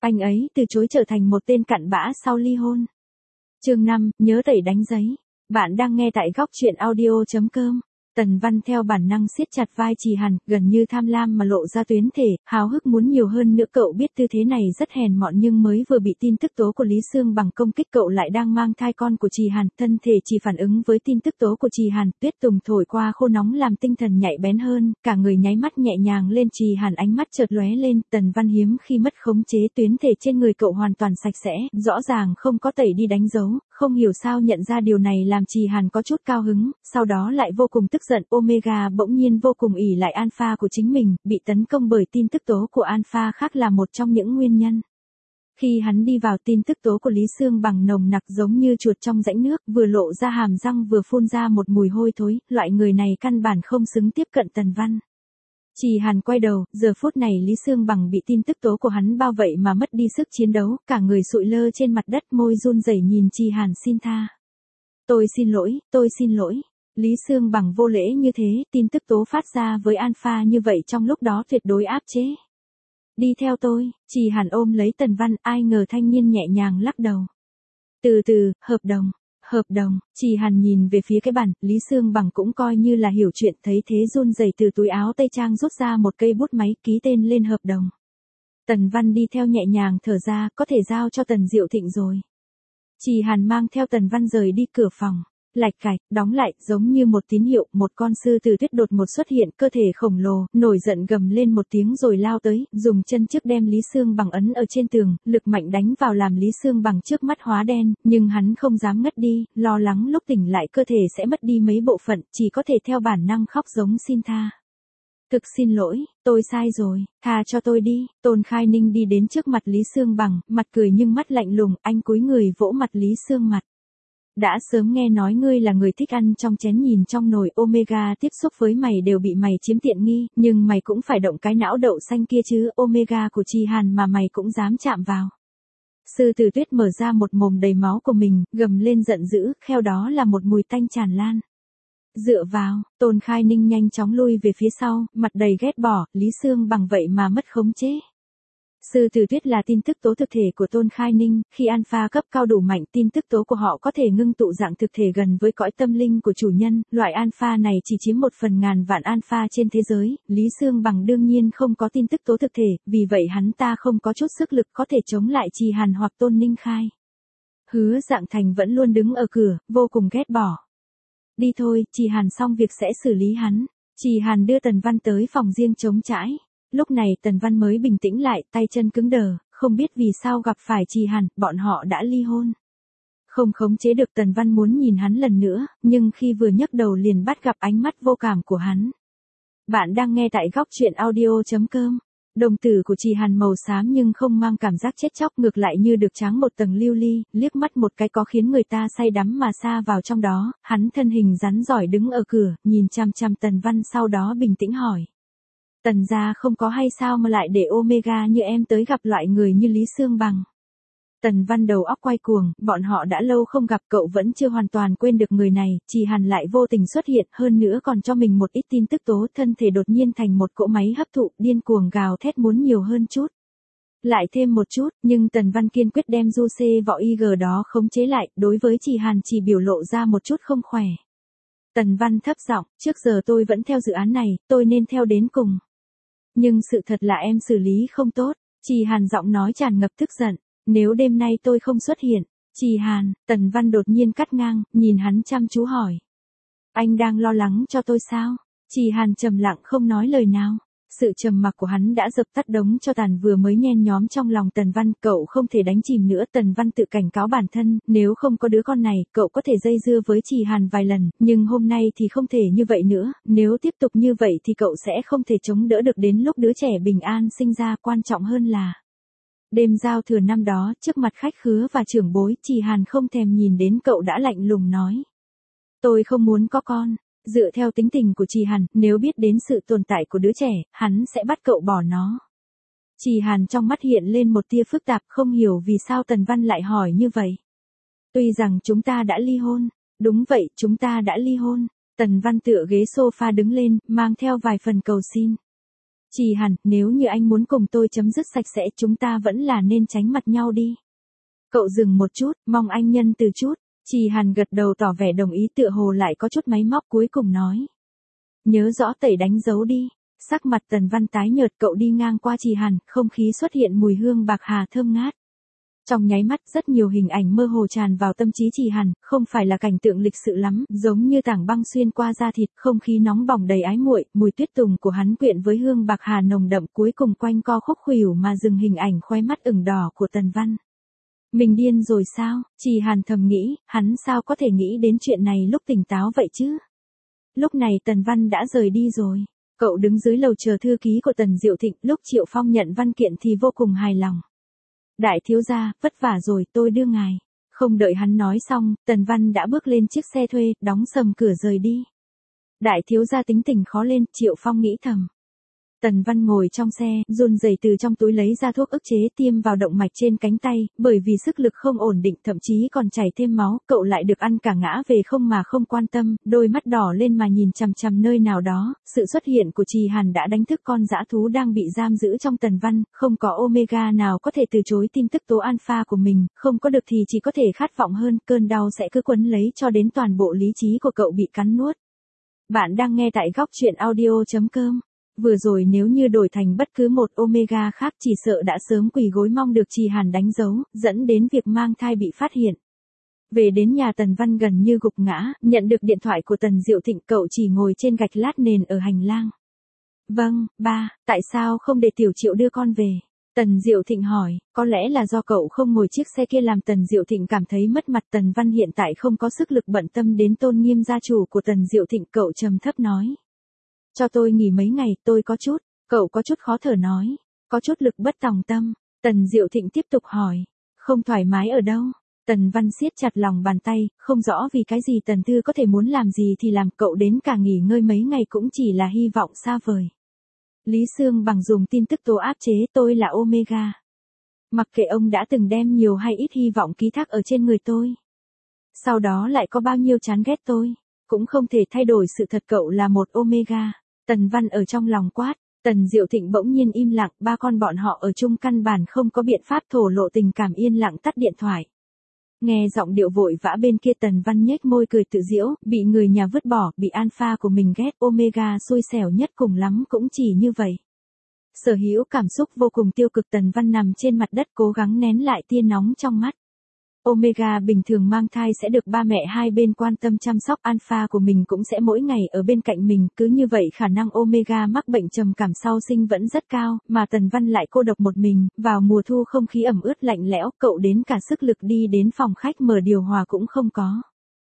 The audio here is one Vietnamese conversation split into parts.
Anh ấy từ chối trở thành một tên cặn bã sau ly hôn. Chương 5, nhớ tẩy đánh giấy. Bạn đang nghe tại góc truyện audio.com. Tần Văn theo bản năng siết chặt vai Trì Hàn, gần như tham lam mà lộ ra tuyến thể, háo hức muốn nhiều hơn nữa. Cậu biết tư thế này rất hèn mọn nhưng mới vừa bị tin tức tố của Lý Sương Bằng công kích, cậu lại đang mang thai con của Trì Hàn, thân thể chỉ phản ứng với tin tức tố của Trì Hàn. Tuyết tùng thổi qua khô nóng làm tinh thần nhạy bén hơn, cả người nháy mắt nhẹ nhàng lên. Trì Hàn ánh mắt chợt lóe lên, Tần Văn hiếm khi mất khống chế, tuyến thể trên người cậu hoàn toàn sạch sẽ, rõ ràng không có tẩy đi đánh dấu. Không hiểu sao nhận ra điều này làm Trì Hàn có chút cao hứng, sau đó lại vô cùng tức giận. Omega bỗng nhiên vô cùng ỷ lại Alpha của chính mình, bị tấn công bởi tin tức tố của Alpha khác là một trong những nguyên nhân. Khi hắn đi vào, tin tức tố của Lý Sương Bằng nồng nặc giống như chuột trong rãnh nước, vừa lộ ra hàm răng vừa phun ra một mùi hôi thối, loại người này căn bản không xứng tiếp cận Tần Văn. Trì Hàn quay đầu, giờ phút này Lý Sương Bằng bị tin tức tố của hắn bao vậy mà mất đi sức chiến đấu, cả người sụi lơ trên mặt đất, môi run rẩy nhìn Trì Hàn xin tha. Tôi xin lỗi, tôi xin lỗi. Lý Sương Bằng vô lễ như thế, tin tức tố phát ra với Alpha như vậy trong lúc đó tuyệt đối áp chế. Đi theo tôi. Trì Hàn ôm lấy Tần Văn, ai ngờ thanh niên nhẹ nhàng lắc đầu. Từ từ, hợp đồng. Hợp đồng. Trì Hàn nhìn về phía cái bản, Lý Sương Bằng cũng coi như là hiểu chuyện, thấy thế run rẩy từ túi áo tây trang rút ra một cây bút máy, ký tên lên hợp đồng. Tần Văn đi theo nhẹ nhàng thở ra, có thể giao cho Tần Diệu Thịnh rồi. Trì Hàn mang theo Tần Văn rời đi. Cửa phòng lạch cạch, đóng lại, giống như một tín hiệu, một con sư tử tuyết đột ngột xuất hiện, cơ thể khổng lồ, nổi giận gầm lên một tiếng rồi lao tới, dùng chân trước đem Lý Sương Bằng ấn ở trên tường, lực mạnh đánh vào làm Lý Sương Bằng trước mắt hóa đen, nhưng hắn không dám ngất đi, lo lắng lúc tỉnh lại cơ thể sẽ mất đi mấy bộ phận, chỉ có thể theo bản năng khóc giống xin tha. Thực xin lỗi, tôi sai rồi, tha cho tôi đi. Tôn Khai Ninh đi đến trước mặt Lý Sương Bằng, mặt cười nhưng mắt lạnh lùng, anh cúi người vỗ mặt Lý Sương mặt. Đã sớm nghe nói ngươi là người thích ăn trong chén nhìn trong nồi. Omega tiếp xúc với mày đều bị mày chiếm tiện nghi, nhưng mày cũng phải động cái não đậu xanh kia chứ. Omega của Trì Hàn mà mày cũng dám chạm vào. Sư tử tuyết mở ra một mồm đầy máu của mình, gầm lên giận dữ, theo đó là một mùi tanh tràn lan. Dựa vào. Tôn Khai Ninh nhanh chóng lui về phía sau, mặt đầy ghét bỏ. Lý Sương Bằng vậy mà mất khống chế. Sư tử tuyết là tin tức tố thực thể của Tôn Khai Ninh, khi Alpha cấp cao đủ mạnh, tin tức tố của họ có thể ngưng tụ dạng thực thể gần với cõi tâm linh của chủ nhân, loại Alpha này chỉ chiếm 1/1000 vạn Alpha trên thế giới. Lý Sương Bằng đương nhiên không có tin tức tố thực thể, vì vậy hắn ta không có chút sức lực có thể chống lại Trì Hàn hoặc Tôn Ninh Khai. Hứa Dạng Thành vẫn luôn đứng ở cửa, vô cùng ghét bỏ. Đi thôi, Trì Hàn xong việc sẽ xử lý hắn. Trì Hàn đưa Tần Văn tới phòng riêng trống trải. Lúc này Tần Văn mới bình tĩnh lại, tay chân cứng đờ, không biết vì sao gặp phải Trì Hàn, bọn họ đã ly hôn. Không khống chế được, Tần Văn muốn nhìn hắn lần nữa, nhưng khi vừa nhấc đầu liền bắt gặp ánh mắt vô cảm của hắn. Bạn đang nghe tại góc truyện audio.com. Đồng tử của Trì Hàn màu xám nhưng không mang cảm giác chết chóc, ngược lại như được tráng một tầng lưu ly, liếc mắt một cái có khiến người ta say đắm mà sa vào trong đó. Hắn thân hình rắn giỏi đứng ở cửa, nhìn chằm chằm Tần Văn, sau đó bình tĩnh hỏi. Tần gia không có hay sao mà lại để Omega như em tới gặp loại người như Lý Sương Bằng. Tần Văn đầu óc quay cuồng, bọn họ đã lâu không gặp, cậu vẫn chưa hoàn toàn quên được người này. Trì Hàn lại vô tình xuất hiện, hơn nữa còn cho mình một ít tin tức tố, thân thể đột nhiên thành một cỗ máy hấp thụ, điên cuồng gào thét muốn nhiều hơn chút. Lại thêm một chút, nhưng Tần Văn kiên quyết đem du xê võ IG đó khống chế lại, đối với Trì Hàn chỉ biểu lộ ra một chút không khỏe. Tần Văn thấp giọng, trước giờ tôi vẫn theo dự án này, tôi nên theo đến cùng. Nhưng sự thật là em xử lý không tốt. Trì Hàn giọng nói tràn ngập tức giận. Nếu đêm nay tôi không xuất hiện. Trì Hàn. Tần Văn đột nhiên cắt ngang, nhìn hắn chăm chú hỏi. Anh đang lo lắng cho tôi sao? Trì Hàn trầm lặng không nói lời nào. Sự trầm mặc của hắn đã dập tắt đống tro tàn vừa mới nhen nhóm trong lòng Tần Văn. Cậu không thể đánh chìm nữa. Tần Văn tự cảnh cáo bản thân, nếu không có đứa con này, cậu có thể dây dưa với Trì Hàn vài lần, nhưng hôm nay thì không thể như vậy nữa. Nếu tiếp tục như vậy thì cậu sẽ không thể chống đỡ được đến lúc đứa trẻ bình an sinh ra. Quan trọng hơn là đêm giao thừa năm đó, trước mặt khách khứa và trưởng bối, Trì Hàn không thèm nhìn đến cậu đã lạnh lùng nói. Tôi không muốn có con. Dựa theo tính tình của Trì Hàn, nếu biết đến sự tồn tại của đứa trẻ, hắn sẽ bắt cậu bỏ nó. Trì Hàn trong mắt hiện lên một tia phức tạp, không hiểu vì sao Tần Văn lại hỏi như vậy. Tuy rằng chúng ta đã ly hôn. Đúng vậy, chúng ta đã ly hôn. Tần Văn tựa ghế sofa đứng lên, mang theo vài phần cầu xin. Trì Hàn, nếu như anh muốn cùng tôi chấm dứt sạch sẽ chúng ta vẫn là nên tránh mặt nhau đi. Cậu dừng một chút, mong anh nhân từ chút. Trì Hàn gật đầu tỏ vẻ đồng ý tựa hồ lại có chút máy móc cuối cùng nói. Nhớ rõ tẩy đánh dấu đi. Sắc mặt Tần Văn tái nhợt cậu đi ngang qua Trì Hàn, không khí xuất hiện mùi hương bạc hà thơm ngát. Trong nháy mắt rất nhiều hình ảnh mơ hồ tràn vào tâm trí Trì Hàn, không phải là cảnh tượng lịch sự lắm, giống như tảng băng xuyên qua da thịt, không khí nóng bỏng đầy ái muội, mùi tuyết tùng của hắn quyện với hương bạc hà nồng đậm cuối cùng quanh co khúc khuỷu mà dừng hình ảnh khóe mắt ửng đỏ của Tần Văn. Mình điên rồi sao? Trì Hàn thầm nghĩ, hắn sao có thể nghĩ đến chuyện này lúc tỉnh táo vậy chứ? Lúc này Tần Văn đã rời đi rồi. Cậu đứng dưới lầu chờ thư ký của Tần Diệu Thịnh, lúc Triệu Phong nhận văn kiện thì vô cùng hài lòng. Đại thiếu gia, vất vả rồi, tôi đưa ngài. Không đợi hắn nói xong, Tần Văn đã bước lên chiếc xe thuê, đóng sầm cửa rời đi. Đại thiếu gia tính tình khó lên, Triệu Phong nghĩ thầm. Tần Văn ngồi trong xe, run rẩy từ trong túi lấy ra thuốc ức chế tiêm vào động mạch trên cánh tay, bởi vì sức lực không ổn định thậm chí còn chảy thêm máu, cậu lại được ăn cả ngã về không mà không quan tâm, đôi mắt đỏ lên mà nhìn chằm chằm nơi nào đó, sự xuất hiện của Trì Hàn đã đánh thức con dã thú đang bị giam giữ trong Tần Văn, không có Omega nào có thể từ chối tin tức tố alpha của mình, không có được thì chỉ có thể khát vọng hơn, cơn đau sẽ cứ quấn lấy cho đến toàn bộ lý trí của cậu bị cắn nuốt. Bạn đang nghe tại góc truyện audio.com. Vừa rồi nếu như đổi thành bất cứ một Omega khác chỉ sợ đã sớm quỳ gối mong được Trì Hàn đánh dấu, dẫn đến việc mang thai bị phát hiện. Về đến nhà Tần Văn gần như gục ngã, nhận được điện thoại của Tần Diệu Thịnh cậu chỉ ngồi trên gạch lát nền ở hành lang. Vâng, ba, tại sao không để Tiểu Triệu đưa con về? Tần Diệu Thịnh hỏi, có lẽ là do cậu không ngồi chiếc xe kia làm Tần Diệu Thịnh cảm thấy mất mặt. Tần Văn hiện tại không có sức lực bận tâm đến tôn nghiêm gia chủ của Tần Diệu Thịnh, cậu trầm thấp nói. Cho tôi nghỉ mấy ngày, tôi cậu có chút khó thở nói, có chút lực bất tòng tâm. Tần Diệu Thịnh tiếp tục hỏi, không thoải mái ở đâu? Tần Văn siết chặt lòng bàn tay, không rõ vì cái gì Tần Thư có thể muốn làm gì thì làm, cậu đến cả nghỉ ngơi mấy ngày cũng chỉ là hy vọng xa vời. Lý Sương Bằng dùng tin tức tố áp chế tôi là Omega. Mặc kệ ông đã từng đem nhiều hay ít hy vọng ký thác ở trên người tôi. Sau đó lại có bao nhiêu chán ghét tôi, cũng không thể thay đổi sự thật cậu là một Omega. Tần Văn ở trong lòng quát, Tần Diệu Thịnh bỗng nhiên im lặng, ba con bọn họ ở chung căn bản không có biện pháp thổ lộ tình cảm, yên lặng tắt điện thoại. Nghe giọng điệu vội vã bên kia Tần Văn nhếch môi cười tự giễu, bị người nhà vứt bỏ, bị alpha của mình ghét, Omega xui xẻo nhất cùng lắm cũng chỉ như vậy. Sở hữu cảm xúc vô cùng tiêu cực, Tần Văn nằm trên mặt đất cố gắng nén lại tia nóng trong mắt. Omega bình thường mang thai sẽ được ba mẹ hai bên quan tâm chăm sóc, alpha của mình cũng sẽ mỗi ngày ở bên cạnh mình, cứ như vậy khả năng Omega mắc bệnh trầm cảm sau sinh vẫn rất cao, mà Tần Văn lại cô độc một mình, vào mùa thu không khí ẩm ướt lạnh lẽo, cậu đến cả sức lực đi đến phòng khách mở điều hòa cũng không có.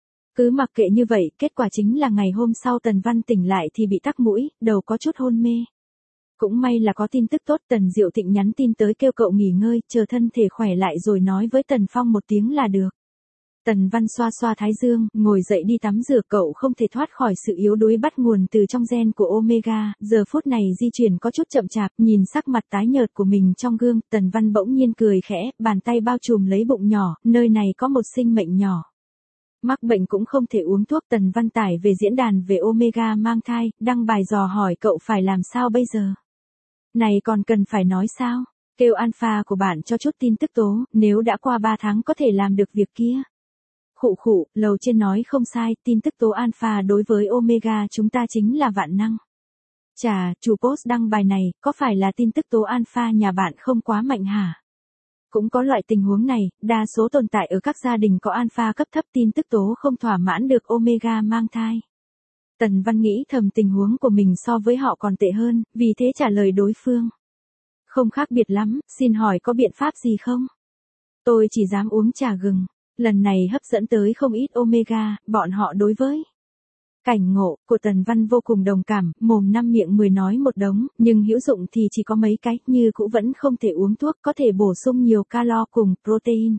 Cứ mặc kệ như vậy, kết quả chính là ngày hôm sau Tần Văn tỉnh lại thì bị tắc mũi, đầu có chút hôn mê. Cũng may là có tin tức tốt, Tần Diệu Thịnh nhắn tin tới kêu cậu nghỉ ngơi, chờ thân thể khỏe lại rồi nói với Tần Phong một tiếng là được. Tần Văn xoa xoa thái dương, ngồi dậy đi tắm rửa, cậu không thể thoát khỏi sự yếu đuối bắt nguồn từ trong gen của Omega, giờ phút này di chuyển có chút chậm chạp, nhìn sắc mặt tái nhợt của mình trong gương, Tần Văn bỗng nhiên cười khẽ, bàn tay bao trùm lấy bụng nhỏ, nơi này có một sinh mệnh nhỏ. Mắc bệnh cũng không thể uống thuốc. Tần Văn tải về diễn đàn về Omega mang thai, đăng bài dò hỏi cậu phải làm sao bây giờ. Này còn cần phải nói sao? Kêu alpha của bạn cho chút tin tức tố, nếu đã qua 3 tháng có thể làm được việc kia. Khụ khụ, lầu trên nói không sai, tin tức tố alpha đối với Omega chúng ta chính là vạn năng. Chà, chủ post đăng bài này, có phải là tin tức tố alpha nhà bạn không quá mạnh hả? Cũng có loại tình huống này, đa số tồn tại ở các gia đình có alpha cấp thấp, tin tức tố không thỏa mãn được Omega mang thai. Tần Văn nghĩ thầm tình huống của mình so với họ còn tệ hơn, vì thế trả lời đối phương. Không khác biệt lắm, xin hỏi có biện pháp gì không? Tôi chỉ dám uống trà gừng. Lần này hấp dẫn tới không ít Omega, bọn họ đối với cảnh ngộ của Tần Văn vô cùng đồng cảm, mồm năm miệng 10 nói một đống, nhưng hữu dụng thì chỉ có mấy cái, như cũ vẫn không thể uống thuốc, có thể bổ sung nhiều calo cùng protein.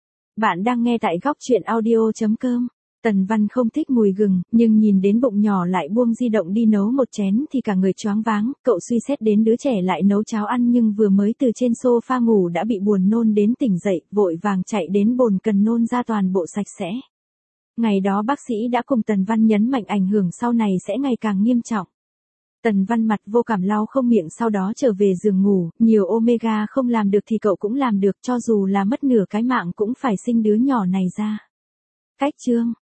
Bạn đang nghe tại góc truyện audio.com. Tần Văn không thích mùi gừng, nhưng nhìn đến bụng nhỏ lại buông di động đi nấu một chén thì cả người choáng váng, cậu suy xét đến đứa trẻ lại nấu cháo ăn nhưng vừa mới từ trên sofa ngủ đã bị buồn nôn đến tỉnh dậy, vội vàng chạy đến bồn cần nôn ra toàn bộ sạch sẽ. Ngày đó bác sĩ đã cùng Tần Văn nhấn mạnh ảnh hưởng sau này sẽ ngày càng nghiêm trọng. Tần Văn mặt vô cảm lau không miệng sau đó trở về giường ngủ, nhiều omega không làm được thì cậu cũng làm được, cho dù là mất nửa cái mạng cũng phải sinh đứa nhỏ này ra. Cách chương